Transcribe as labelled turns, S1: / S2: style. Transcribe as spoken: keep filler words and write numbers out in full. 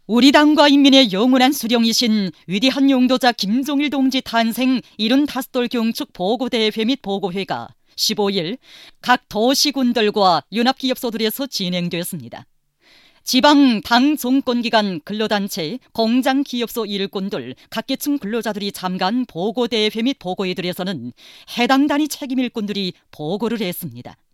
S1: 우리 당과 인민의 영원한 수령이신 위대한 용도자 김종일 동지 탄생 칠십오 돌 경축 보고대회 및 보고회가 십오 일 각 도시군들과 연합기업소들에서 진행되었습니다. 지방 당 정권기관 근로단체, 공장기업소 일꾼들, 각계층 근로자들이 참가한 보고대회 및 보고회들에서는 해당 단위 책임 일꾼들이 보고를 했습니다.